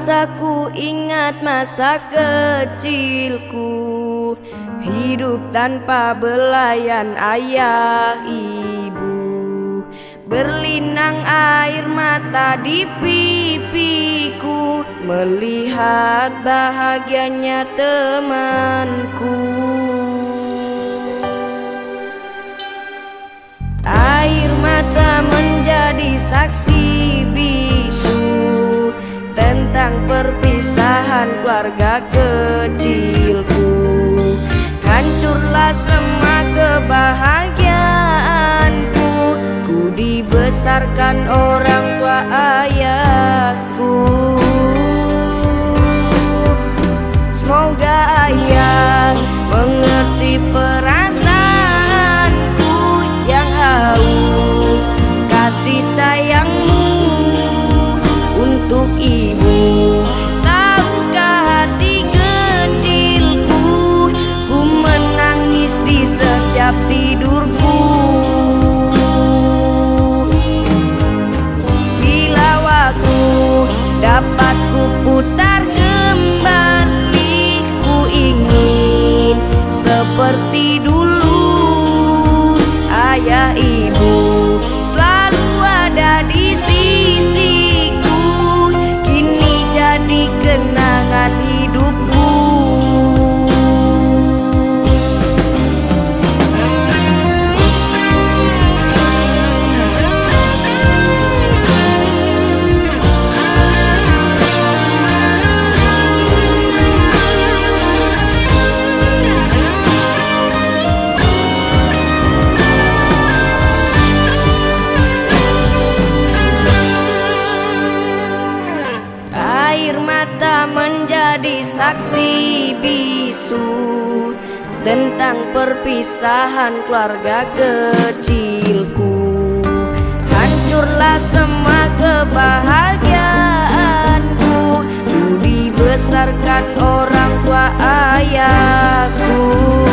Rasaku ingat masa kecilku, hidup tanpa belayan ayah ibu. Berlinang air mata di pipiku, melihat bahagianya temanku. Air mata menjadi saksi bisu tentang perpisahan keluarga kecilku. Hancurlah semua kebahagiaanku, ku dibesarkan orang tua ayahku. Semoga ayah mengerti perasaanku yang haus kasih sayangmu untuk ibu. Tahukah hati kecilku, ku menangis di setiap tidurku. Bila waktu dapat ku putar kembali, ku ingin seperti dulu. Ayah ibu selalu ada di sisiku, kini jadi kenangan hidupku. Air mata menjadi saksi bisu tentang perpisahan keluarga kecilku. Hancurlah semua kebahagiaanku, ku dibesarkan orang tua ayahku.